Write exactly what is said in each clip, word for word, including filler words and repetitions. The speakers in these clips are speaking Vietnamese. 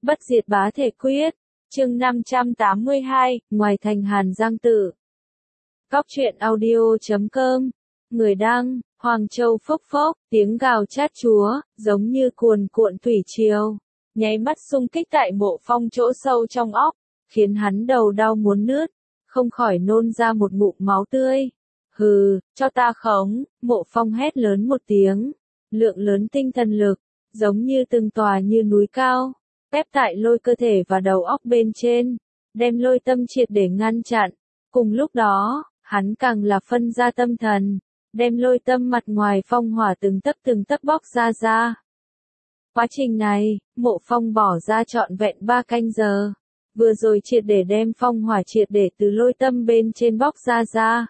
Bất diệt bá thể quyết, chương năm trăm tám mươi hai, ngoài thành Hàn Giang Tự. Cóc truyện audio chấm com, người đăng, Hoàng Châu phốc phốc, tiếng gào chát chúa, giống như cuồn cuộn thủy triều, nháy mắt xung kích tại Mộ Phong chỗ sâu trong óc, khiến hắn đầu đau muốn nứt, không khỏi nôn ra một ngụm máu tươi. Hừ, cho ta khống, Mộ Phong hét lớn một tiếng, lượng lớn tinh thần lực, giống như từng tòa như núi cao, ép tại lôi cơ thể và đầu óc bên trên, đem lôi tâm triệt để ngăn chặn. Cùng lúc đó, hắn càng là phân ra tâm thần, đem lôi tâm mặt ngoài phong hỏa từng tấc từng tấc bóc ra ra. Quá trình này, Mộ Phong bỏ ra trọn vẹn ba canh giờ, vừa rồi triệt để đem phong hỏa triệt để từ lôi tâm bên trên bóc ra ra.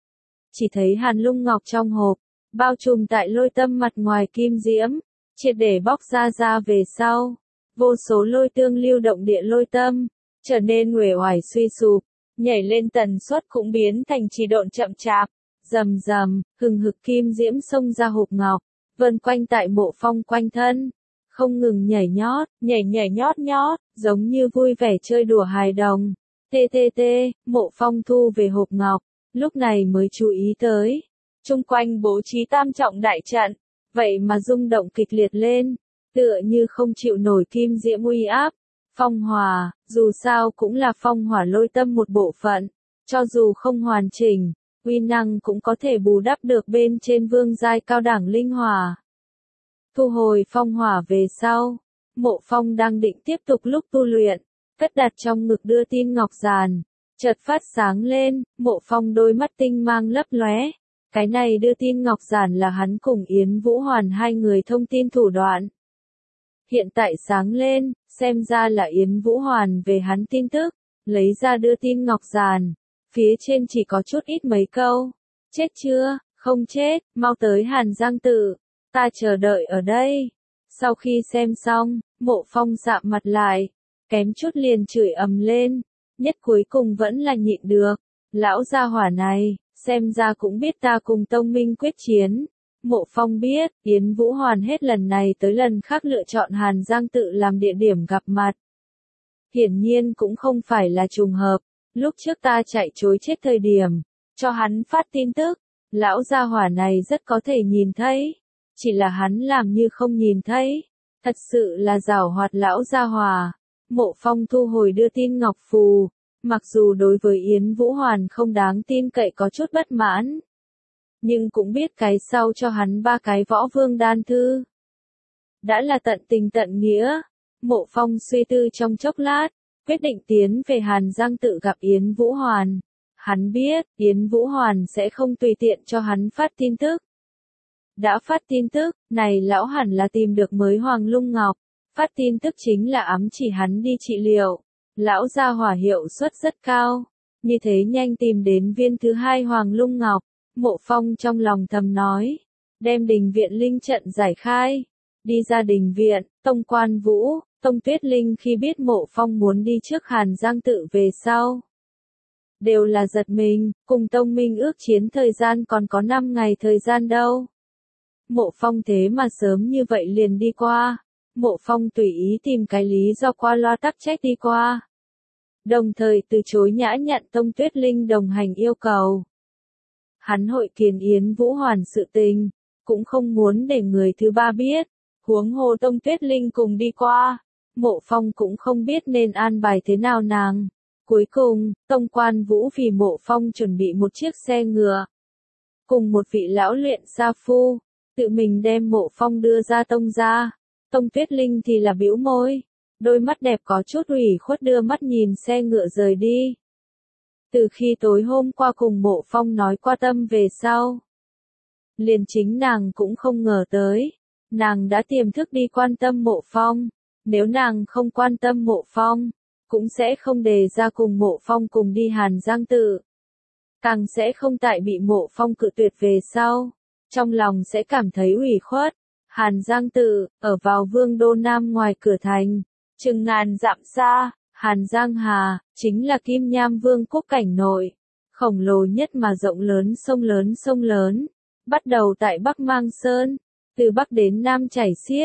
Chỉ thấy hàn lung ngọc trong hộp, bao trùm tại lôi tâm mặt ngoài kim diễm, triệt để bóc ra ra về sau. Vô số lôi tương lưu động địa lôi tâm, trở nên uể oải suy sụp, nhảy lên tần suất cũng biến thành trì độn chậm chạp, rầm rầm, hừng hực kim diễm xông ra hộp ngọc, vần quanh tại Mộ Phong quanh thân, không ngừng nhảy nhót, nhảy nhảy nhót nhót, giống như vui vẻ chơi đùa hài đồng. Tê tê tê, Mộ Phong thu về hộp ngọc, lúc này mới chú ý tới, chung quanh bố trí tam trọng đại trận, vậy mà rung động kịch liệt lên. Tựa như không chịu nổi kim diễm uy áp. Phong hỏa, dù sao cũng là phong hỏa lôi tâm một bộ phận, cho dù không hoàn chỉnh, uy năng cũng có thể bù đắp được bên trên vương giai cao đẳng linh hỏa. Thu hồi phong hỏa về sau, Mộ Phong đang định tiếp tục lúc tu luyện, cất đặt trong ngực đưa tin ngọc giàn, chợt phát sáng lên, Mộ Phong đôi mắt tinh mang lấp lóe. Cái này đưa tin ngọc giản là hắn cùng Yến Vũ Hoàn hai người thông tin thủ đoạn. Hiện tại sáng lên, xem ra là Yến Vũ Hoàn về hắn tin tức, lấy ra đưa tin ngọc giàn, phía trên chỉ có chút ít mấy câu. Chết chưa? Không chết, mau tới Hàn Giang Tự, ta chờ đợi ở đây. Sau khi xem xong, Mộ Phong sạm mặt lại, kém chút liền chửi ầm lên, nhất cuối cùng vẫn là nhịn được. Lão gia hỏa này, xem ra cũng biết ta cùng Tông Minh quyết chiến. Mộ Phong biết, Yến Vũ Hoàn hết lần này tới lần khác lựa chọn Hàn Giang Tự làm địa điểm gặp mặt. Hiển nhiên cũng không phải là trùng hợp, lúc trước ta chạy trối chết thời điểm, cho hắn phát tin tức, lão gia hỏa này rất có thể nhìn thấy, chỉ là hắn làm như không nhìn thấy, thật sự là giảo hoạt lão gia hỏa. Mộ Phong thu hồi đưa tin ngọc phù, mặc dù đối với Yến Vũ Hoàn không đáng tin cậy có chút bất mãn, nhưng cũng biết cái sau cho hắn ba cái võ vương đan thư. Đã là tận tình tận nghĩa, Mộ Phong suy tư trong chốc lát, quyết định tiến về Hàn Giang Tự gặp Yến Vũ Hoàn. Hắn biết, Yến Vũ Hoàn sẽ không tùy tiện cho hắn phát tin tức. Đã phát tin tức, này lão hẳn là tìm được mới Hoàng Lung Ngọc, phát tin tức chính là ám chỉ hắn đi trị liệu. Lão gia hỏa hiệu suất rất cao, như thế nhanh tìm đến viên thứ hai Hoàng Lung Ngọc. Mộ Phong trong lòng thầm nói, đem đình viện linh trận giải khai, đi ra đình viện. Tông Quan Vũ, Tông Tuyết Linh khi biết Mộ Phong muốn đi trước Hàn Giang Tự về sau, đều là giật mình, cùng Tông Minh ước chiến thời gian còn có năm ngày thời gian đâu. Mộ Phong thế mà sớm như vậy liền đi qua, Mộ Phong tùy ý tìm cái lý do qua loa tắc trách đi qua, đồng thời từ chối nhã nhận Tông Tuyết Linh đồng hành yêu cầu. Hắn hội kiến Yến Vũ Hoàn sự tình, cũng không muốn để người thứ ba biết, huống hồ Tông Tuyết Linh cùng đi qua, Mộ Phong cũng không biết nên an bài thế nào nàng. Cuối cùng, Tông Quan Vũ vì Mộ Phong chuẩn bị một chiếc xe ngựa, cùng một vị lão luyện sa phu, tự mình đem Mộ Phong đưa ra Tông gia. Tông Tuyết Linh thì là bĩu môi, đôi mắt đẹp có chút ủy khuất đưa mắt nhìn xe ngựa rời đi. Từ khi tối hôm qua cùng Mộ Phong nói qua tâm về sau, liền chính nàng cũng không ngờ tới, nàng đã tiềm thức đi quan tâm Mộ Phong, nếu nàng không quan tâm Mộ Phong, cũng sẽ không đề ra cùng Mộ Phong cùng đi Hàn Giang Tự, càng sẽ không tại bị Mộ Phong cự tuyệt về sau, trong lòng sẽ cảm thấy ủy khuất. Hàn Giang Tự, ở vào Vương Đô Nam ngoài cửa thành, chừng ngàn dặm xa. Hàn Giang Hà, chính là Kim Nham Vương quốc cảnh nội, khổng lồ nhất mà rộng lớn sông lớn sông lớn, bắt đầu tại Bắc Mang Sơn, từ Bắc đến Nam chảy xiết,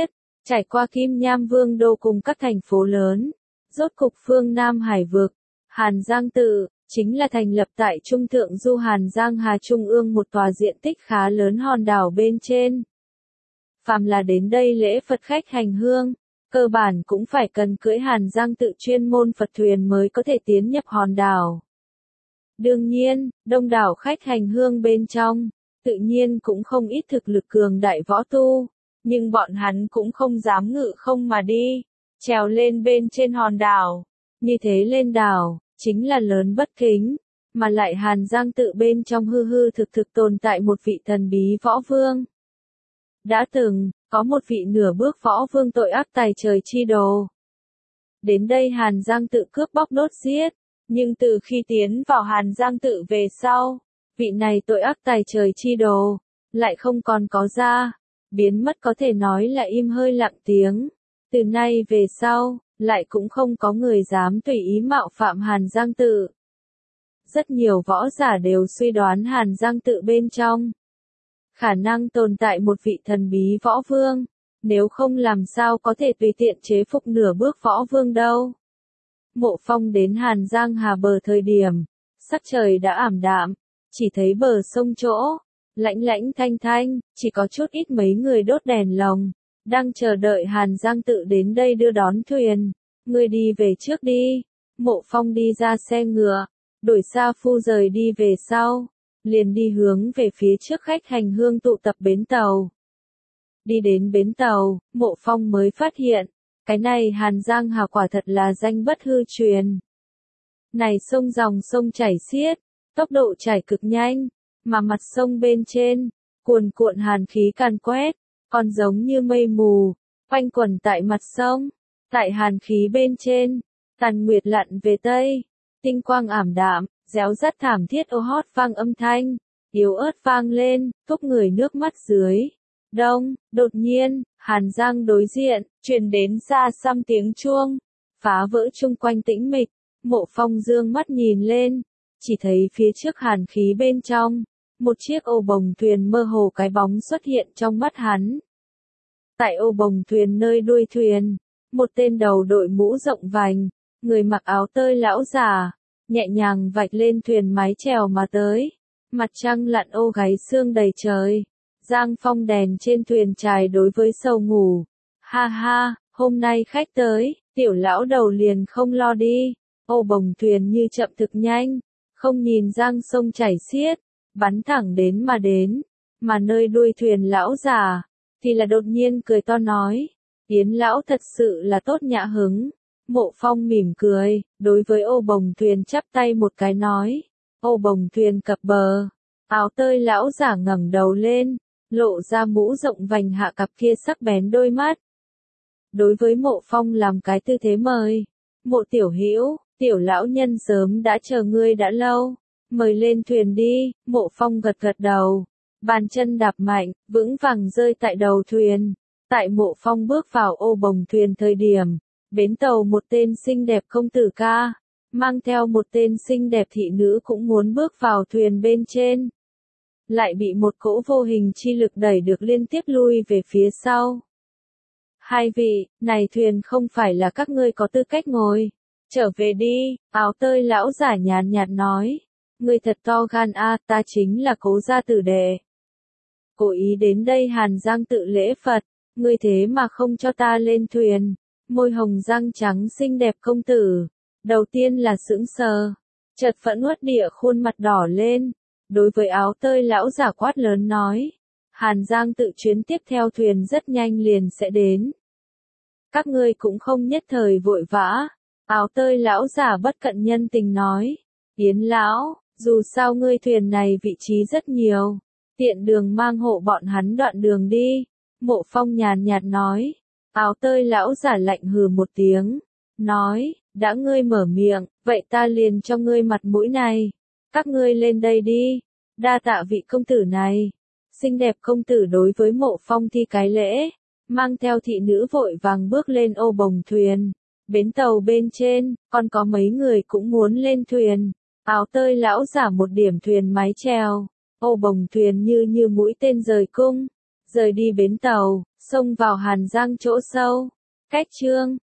Trải qua Kim Nham Vương đô cùng các thành phố lớn, rốt cục phương Nam Hải vực, Hàn Giang Tự, chính là thành lập tại Trung Thượng Du Hàn Giang Hà Trung ương một tòa diện tích khá lớn hòn đảo bên trên. Phàm là đến đây lễ Phật khách hành hương, cơ bản cũng phải cần cưỡi Hàn Giang Tự chuyên môn Phật thuyền mới có thể tiến nhập hòn đảo. Đương nhiên, đông đảo khách hành hương bên trong, tự nhiên cũng không ít thực lực cường đại võ tu, nhưng bọn hắn cũng không dám ngự không mà đi, trèo lên bên trên hòn đảo. Như thế lên đảo, chính là lớn bất kính, mà lại Hàn Giang Tự bên trong hư hư thực thực tồn tại một vị thần bí võ vương. Đã từng, có một vị nửa bước võ vương tội ác tày trời chi đồ. Đến đây Hàn Giang Tự cướp bóc đốt giết, nhưng từ khi tiến vào Hàn Giang Tự về sau, vị này tội ác tày trời chi đồ, lại không còn có ra, biến mất có thể nói là im hơi lặng tiếng. Từ nay về sau, lại cũng không có người dám tùy ý mạo phạm Hàn Giang Tự. Rất nhiều võ giả đều suy đoán Hàn Giang Tự bên trong khả năng tồn tại một vị thần bí võ vương, nếu không làm sao có thể tùy tiện chế phục nửa bước võ vương đâu. Mộ Phong đến Hàn Giang Hà bờ thời điểm, sắc trời đã ảm đạm, chỉ thấy bờ sông chỗ, lãnh lãnh thanh thanh, chỉ có chút ít mấy người đốt đèn lồng, đang chờ đợi Hàn Giang Tự đến đây đưa đón thuyền. Ngươi đi về trước đi. Mộ Phong đi ra xe ngựa, đổi xa phu rời đi về sau, liền đi hướng về phía trước khách hành hương tụ tập bến tàu. Đi đến bến tàu, Mộ Phong mới phát hiện, cái này Hàn Giang Hà quả thật là danh bất hư truyền. Này sông dòng sông chảy xiết, tốc độ chảy cực nhanh, mà mặt sông bên trên, cuồn cuộn hàn khí càn quét, còn giống như mây mù, quanh quẩn tại mặt sông. Tại hàn khí bên trên, tàn nguyệt lặn về tây, tinh quang ảm đạm, réo rắt thảm thiết ô hót vang âm thanh, yếu ớt vang lên, thúc người nước mắt dưới. Đông, đột nhiên, Hàn Giang đối diện, truyền đến xa xăm tiếng chuông, phá vỡ chung quanh tĩnh mịch. Mộ Phong dương mắt nhìn lên, chỉ thấy phía trước hàn khí bên trong, một chiếc ô bồng thuyền mơ hồ cái bóng xuất hiện trong mắt hắn. Tại ô bồng thuyền nơi đuôi thuyền, một tên đầu đội mũ rộng vành, người mặc áo tơi lão già, nhẹ nhàng vạch lên thuyền mái chèo mà tới. Mặt trăng lặn ô gáy sương đầy trời, giang phong đèn trên thuyền trài đối với sầu ngủ. Ha ha, hôm nay khách tới, tiểu lão đầu liền không lo đi. Ô bồng thuyền như chậm thực nhanh, không nhìn giang sông chảy xiết, bắn thẳng đến mà đến, mà nơi đuôi thuyền lão già, thì là đột nhiên cười to nói, Yến lão thật sự là tốt nhã hứng. Mộ Phong mỉm cười, đối với ô bồng thuyền chắp tay một cái nói, ô bồng thuyền cập bờ, áo tơi lão giả ngẩng đầu lên, lộ ra mũ rộng vành hạ cặp kia sắc bén đôi mắt. Đối với Mộ Phong làm cái tư thế mời, Mộ tiểu hữu, tiểu lão nhân sớm đã chờ ngươi đã lâu, mời lên thuyền đi. Mộ Phong gật gật đầu, bàn chân đạp mạnh, vững vàng rơi tại đầu thuyền. Tại Mộ Phong bước vào ô bồng thuyền thời điểm, bến tàu một tên xinh đẹp công tử ca, mang theo một tên xinh đẹp thị nữ cũng muốn bước vào thuyền bên trên. Lại bị một cỗ vô hình chi lực đẩy được liên tiếp lui về phía sau. Hai vị, này thuyền không phải là các ngươi có tư cách ngồi. Trở về đi, áo tơi lão giả nhàn nhạt nói. Ngươi thật to gan a, ta chính là Cố gia tử đệ. Cố ý đến đây Hàn Giang Tự lễ Phật, ngươi thế mà không cho ta lên thuyền. Môi hồng răng trắng xinh đẹp công tử, đầu tiên là sững sờ, chợt phẫn uất địa khuôn mặt đỏ lên, đối với áo tơi lão giả quát lớn nói, Hàn Giang Tự chuyến tiếp theo thuyền rất nhanh liền sẽ đến. Các ngươi cũng không nhất thời vội vã. Áo tơi lão giả bất cận nhân tình nói, Yến lão, dù sao ngươi thuyền này vị trí rất nhiều, tiện đường mang hộ bọn hắn đoạn đường đi. Mộ Phong nhàn nhạt nói. Áo tơi lão giả lạnh hừ một tiếng, nói, đã ngươi mở miệng, vậy ta liền cho ngươi mặt mũi này. Các ngươi lên đây đi, đa tạ vị công tử này. Xinh đẹp công tử đối với Mộ Phong thi cái lễ, mang theo thị nữ vội vàng bước lên ô bồng thuyền. Bến tàu bên trên, còn có mấy người cũng muốn lên thuyền. Áo tơi lão giả một điểm thuyền mái chèo, ô bồng thuyền như như mũi tên rời cung, rời đi bến tàu, xông vào Hàn Giang chỗ sâu. Cách chương